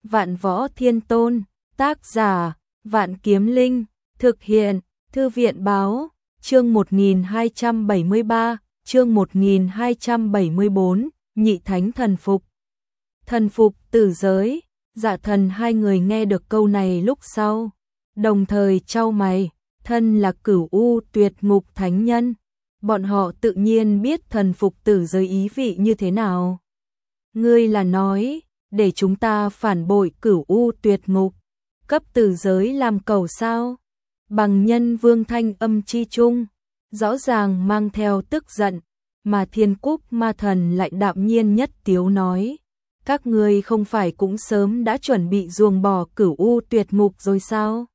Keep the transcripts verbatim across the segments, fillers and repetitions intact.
Vạn Võ Thiên Tôn, tác giả, Vạn Kiếm Linh, thực hiện, Thư viện báo, chương một nghìn hai trăm bảy mươi ba, chương một nghìn hai trăm bảy mươi bốn, Nhị Thánh Thần Phục. Thần phục tử giới, Dạ Thần hai người nghe được câu này lúc sau, đồng thời chau mày, thân là Cửu U Tuyệt Ngục Thánh Nhân, bọn họ tự nhiên biết thần phục tử giới ý vị như thế nào. Ngươi là nói, để chúng ta phản bội Cửu U Tuyệt Ngục, cấp tử giới làm cầu sao? Bằng Nhân Vương thanh âm chi trung, rõ ràng mang theo tức giận, mà Thiên Cúc Ma Thần lại đạm nhiên nhất tiếu nói, các ngươi không phải cũng sớm đã chuẩn bị ruồng bỏ Cửu U Tuyệt Ngục rồi sao?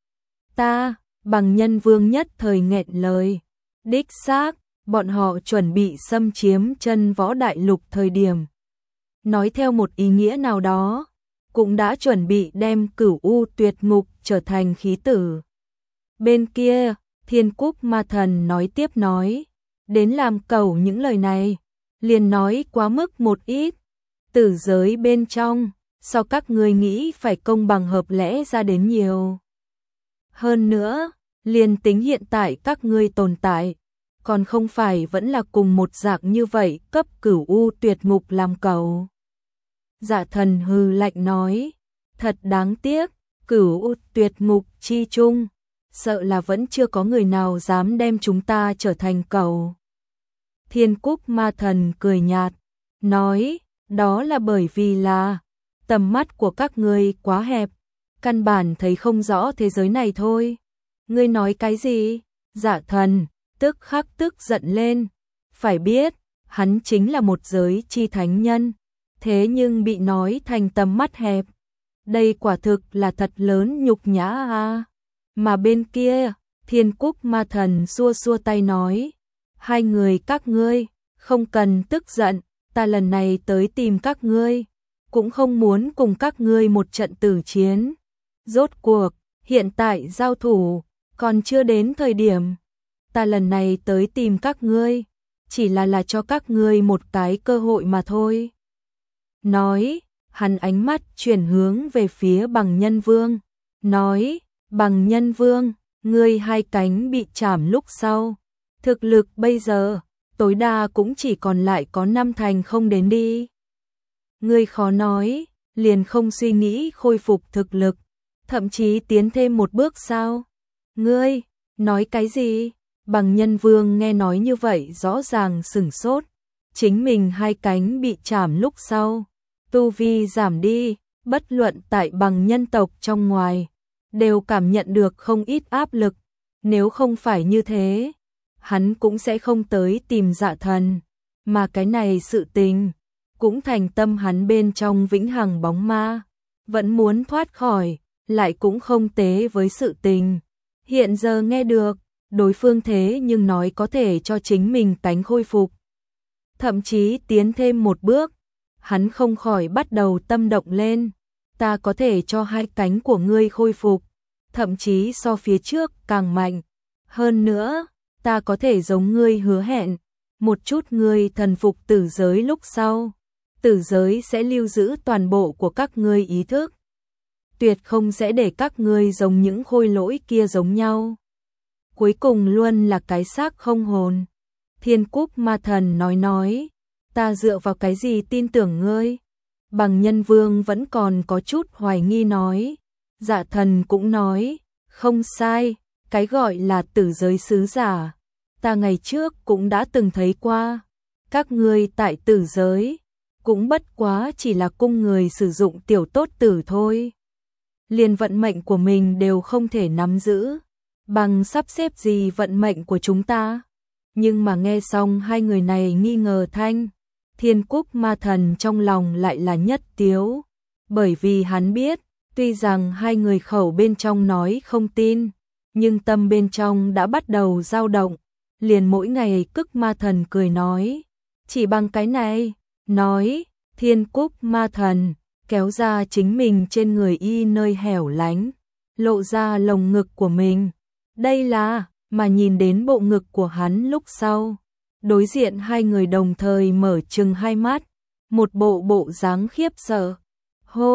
Ta, Bằng Nhân Vương nhất thời nghẹn lời, đích xác, bọn họ chuẩn bị xâm chiếm Chân Võ Đại Lục thời điểm. Nói theo một ý nghĩa nào đó, cũng đã chuẩn bị đem Cửu U Tuyệt Ngục trở thành khí tử. Bên kia, Thiên Cúc Ma Thần nói tiếp nói, đến làm cầu những lời này, liền nói quá mức một ít, tử giới bên trong, sao các ngươi nghĩ phải công bằng hợp lẽ ra đến nhiều. Hơn nữa, liền tính hiện tại các ngươi tồn tại, còn không phải vẫn là cùng một dạng như vậy cấp Cửu U Tuyệt Ngục làm cầu. Dạ Thần hừ lạnh nói, thật đáng tiếc, Cửu U Tuyệt Ngục chi chung, sợ là vẫn chưa có người nào dám đem chúng ta trở thành cầu. Thiên Cúc Ma Thần cười nhạt, nói, đó là bởi vì là tầm mắt của các ngươi quá hẹp, căn bản thấy không rõ thế giới này thôi. Ngươi nói cái gì? Dạ Thần tức khắc tức giận lên, phải biết, hắn chính là một giới chi thánh nhân, thế nhưng bị nói thành tầm mắt hẹp. Đây quả thực là thật lớn nhục nhã a. Mà bên kia, Thiên Cúc Ma Thần xua xua tay nói, hai người các ngươi, không cần tức giận, ta lần này tới tìm các ngươi, cũng không muốn cùng các ngươi một trận tử chiến. Rốt cuộc, hiện tại giao thủ, còn chưa đến thời điểm. Ta lần này tới tìm các ngươi, chỉ là là cho các ngươi một cái cơ hội mà thôi. Nói, hắn ánh mắt chuyển hướng về phía Bằng Nhân Vương, nói, Bằng Nhân Vương, ngươi hai cánh bị chảm lúc sau, thực lực bây giờ, tối đa cũng chỉ còn lại có năm thành không đến đi. Ngươi khó nói, liền không suy nghĩ khôi phục thực lực, thậm chí tiến thêm một bước sao? Ngươi, nói cái gì? Bằng Nhân Vương nghe nói như vậy rõ ràng sửng sốt, chính mình hai cánh bị chảm lúc sau, tu vi giảm đi, bất luận tại Bằng nhân tộc trong ngoài, đều cảm nhận được không ít áp lực, nếu không phải như thế, hắn cũng sẽ không tới tìm Dạ Thần, mà cái này sự tình, cũng thành tâm hắn bên trong vĩnh hằng bóng ma, vẫn muốn thoát khỏi, lại cũng không tế với sự tình. Hiện giờ nghe được, đối phương thế nhưng nói có thể cho chính mình cánh khôi phục, thậm chí tiến thêm một bước, hắn không khỏi bắt đầu tâm động lên, ta có thể cho hai cánh của ngươi khôi phục, thậm chí so phía trước càng mạnh, hơn nữa, ta có thể giống ngươi hứa hẹn, một chút ngươi thần phục tử giới lúc sau, tử giới sẽ lưu giữ toàn bộ của các ngươi ý thức, tuyệt không sẽ để các ngươi giống những khôi lỗi kia giống nhau. Cuối cùng luôn là cái xác không hồn. Thiên Cúc Ma Thần nói nói, ta dựa vào cái gì tin tưởng ngươi? Bằng Nhân Vương vẫn còn có chút hoài nghi nói. Dạ Thần cũng nói, không sai, cái gọi là tử giới sứ giả, ta ngày trước cũng đã từng thấy qua. Các ngươi tại tử giới, cũng bất quá chỉ là cung người sử dụng tiểu tốt tử thôi. Liền vận mệnh của mình đều không thể nắm giữ, bằng sắp xếp gì vận mệnh của chúng ta. Nhưng mà nghe xong hai người này nghi ngờ thanh, Thiên Cúc Ma Thần trong lòng lại là nhất tiếu, bởi vì hắn biết, tuy rằng hai người khẩu bên trong nói không tin, nhưng tâm bên trong đã bắt đầu dao động, liền mỗi ngày Cúc Ma Thần cười nói, chỉ bằng cái này, nói, Thiên Cúc Ma Thần kéo ra chính mình trên người y nơi hẻo lánh, lộ ra lồng ngực của mình. Đây là, mà nhìn đến bộ ngực của hắn lúc sau, đối diện hai người đồng thời mở trừng hai mắt, một bộ bộ dáng khiếp sợ. Hô,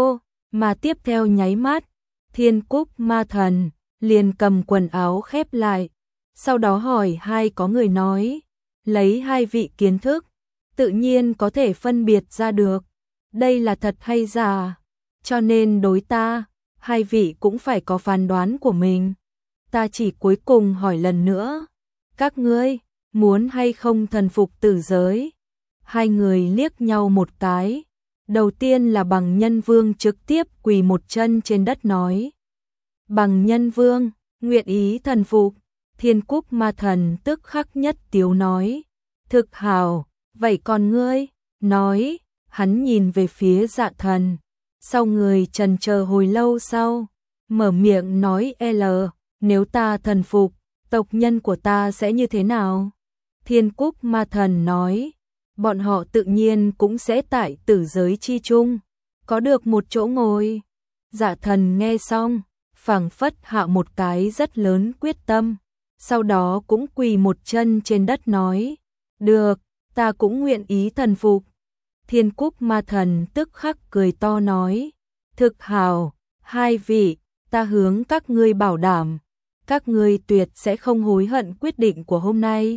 mà tiếp theo nháy mắt, Thiên Cúc Ma Thần liền cầm quần áo khép lại, sau đó hỏi hai có người nói, lấy hai vị kiến thức, tự nhiên có thể phân biệt ra được, đây là thật hay giả, cho nên đối ta, hai vị cũng phải có phán đoán của mình. Ta chỉ cuối cùng hỏi lần nữa, các ngươi muốn hay không thần phục tử giới? Hai người liếc nhau một cái, đầu tiên là Bằng Nhân Vương trực tiếp quỳ một chân trên đất nói. Bằng Nhân Vương, nguyện ý thần phục. Thiên Cúc Ma Thần tức khắc nhất tiếu nói, thực hào, vậy còn ngươi? Nói, hắn nhìn về phía Dạ Thần, sau người trần chờ hồi lâu sau, mở miệng nói L, nếu ta thần phục, tộc nhân của ta sẽ như thế nào? Thiên Cúc Ma Thần nói, bọn họ tự nhiên cũng sẽ tại tử giới chi chung, có được một chỗ ngồi. Dạ Thần nghe xong, phảng phất hạ một cái rất lớn quyết tâm, sau đó cũng quỳ một chân trên đất nói, được, ta cũng nguyện ý thần phục. Thiên Cúc Ma Thần tức khắc cười to nói, thực hào, hai vị, ta hướng các ngươi bảo đảm, các ngươi tuyệt sẽ không hối hận quyết định của hôm nay.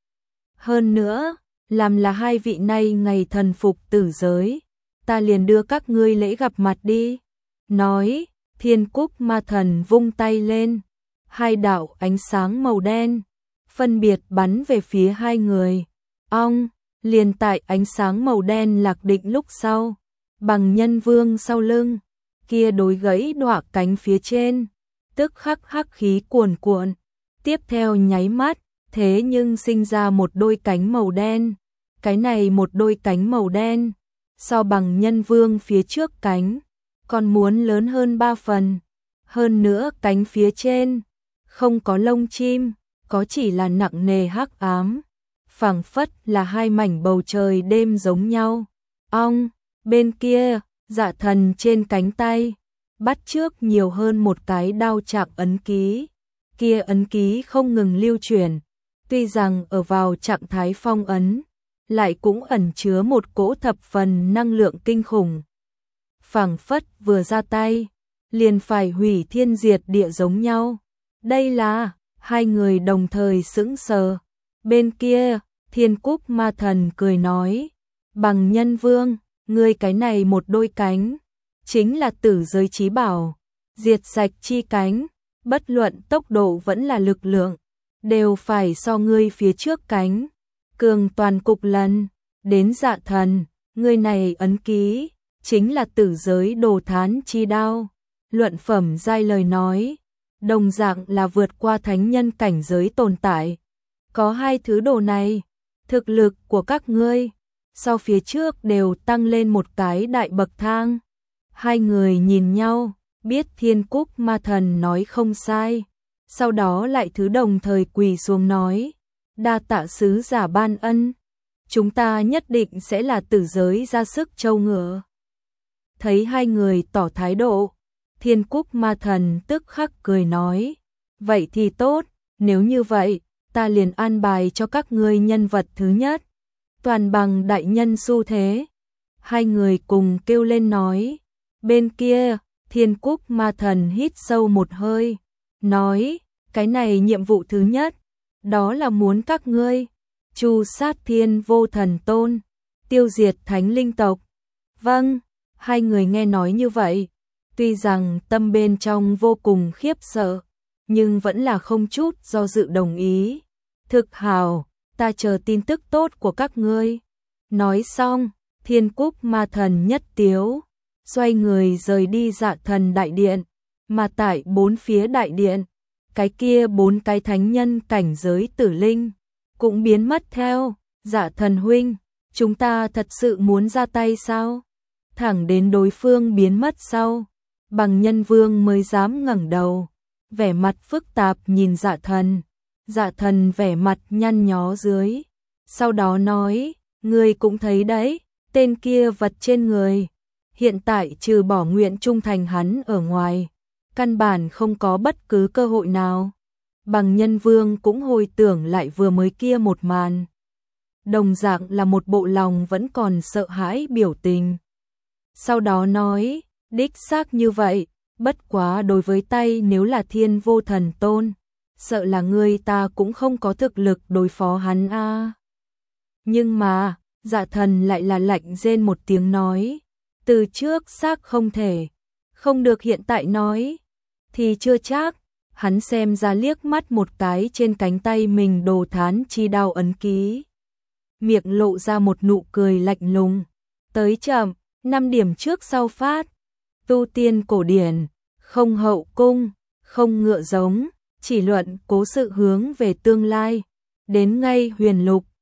Hơn nữa, làm là hai vị này ngày thần phục tử giới, ta liền đưa các ngươi lễ gặp mặt đi. Nói, Thiên Cúc Ma Thần vung tay lên, hai đạo ánh sáng màu đen, phân biệt bắn về phía hai người. Ong, liền tại ánh sáng màu đen lạc định lúc sau, Bằng Nhân Vương sau lưng, kia đối gãy đọa cánh phía trên, tức khắc hắc khí cuồn cuộn, tiếp theo nháy mắt, thế nhưng sinh ra một đôi cánh màu đen, cái này một đôi cánh màu đen, so Bằng Nhân Vương phía trước cánh, còn muốn lớn hơn ba phần, hơn nữa cánh phía trên, không có lông chim, có chỉ là nặng nề hắc ám, phảng phất là hai mảnh bầu trời đêm giống nhau. Ong, bên kia, Dạ Thần trên cánh tay, bắt trước nhiều hơn một cái đao chạm ấn ký, kia ấn ký không ngừng lưu chuyển, tuy rằng ở vào trạng thái phong ấn, lại cũng ẩn chứa một cỗ thập phần năng lượng kinh khủng. Phảng phất vừa ra tay, liền phải hủy thiên diệt địa giống nhau. Đây là, hai người đồng thời sững sờ. Bên kia, Thiên Cúc Ma Thần cười nói, Bằng Nhân Vương, ngươi cái này một đôi cánh, chính là tử giới chí bảo, diệt sạch chi cánh, bất luận tốc độ vẫn là lực lượng, đều phải so ngươi phía trước cánh, cường toàn cục lần. Đến Dạ Thần, ngươi này ấn ký, chính là tử giới đồ thán chi đao, luận phẩm giai lời nói, đồng dạng là vượt qua thánh nhân cảnh giới tồn tại. Có hai thứ đồ này, thực lực của các ngươi, so phía trước đều tăng lên một cái đại bậc thang. Hai người nhìn nhau, biết Thiên Cúc Ma Thần nói không sai, sau đó lại thứ đồng thời quỳ xuống nói, đa tạ sứ giả ban ân, chúng ta nhất định sẽ là tử giới ra sức trâu ngựa. Thấy hai người tỏ thái độ, Thiên Cúc Ma Thần tức khắc cười nói, vậy thì tốt, nếu như vậy, ta liền an bài cho các ngươi nhân vật thứ nhất, Toàn Bằng đại nhân xu thế. Hai người cùng kêu lên nói, bên kia, Thiên Cúc Ma Thần hít sâu một hơi, nói, cái này nhiệm vụ thứ nhất, đó là muốn các ngươi tru sát Thiên Vô Thần Tôn, tiêu diệt thánh linh tộc. Vâng, hai người nghe nói như vậy, tuy rằng tâm bên trong vô cùng khiếp sợ, nhưng vẫn là không chút do dự đồng ý. Thực hào, ta chờ tin tức tốt của các ngươi. Nói xong, Thiên Cúc Ma Thần nhất tiếu, xoay người rời đi Dạ Thần đại điện, mà tại bốn phía đại điện, cái kia bốn cái thánh nhân cảnh giới tử linh cũng biến mất theo. Dạ Thần huynh, chúng ta thật sự muốn ra tay sao? Thẳng đến đối phương biến mất sau, Bằng Nhân Vương mới dám ngẩng đầu, vẻ mặt phức tạp nhìn Dạ Thần. Dạ Thần vẻ mặt nhăn nhó dưới, sau đó nói, ngươi cũng thấy đấy, tên kia vật trên người, hiện tại trừ bỏ nguyện trung thành hắn ở ngoài, căn bản không có bất cứ cơ hội nào. Bằng Nhân Vương cũng hồi tưởng lại vừa mới kia một màn, đồng dạng là một bộ lòng vẫn còn sợ hãi biểu tình. Sau đó nói, Đích xác như vậy, bất quá đối với tay nếu là Thiên Vô Thần Tôn, sợ là ngươi ta cũng không có thực lực đối phó hắn a. Nhưng mà, Dạ Thần lại là lạnh rên một tiếng nói, từ trước xác không thể, không được hiện tại nói, thì chưa chắc. Hắn xem ra liếc mắt một cái trên cánh tay mình đồ thán chi đao ấn ký, miệng lộ ra một nụ cười lạnh lùng. Tới chậm, năm điểm trước sau phát, tu tiên cổ điển, không hậu cung, không ngựa giống, chỉ luận cố sự hướng về tương lai, đến ngay huyền lục,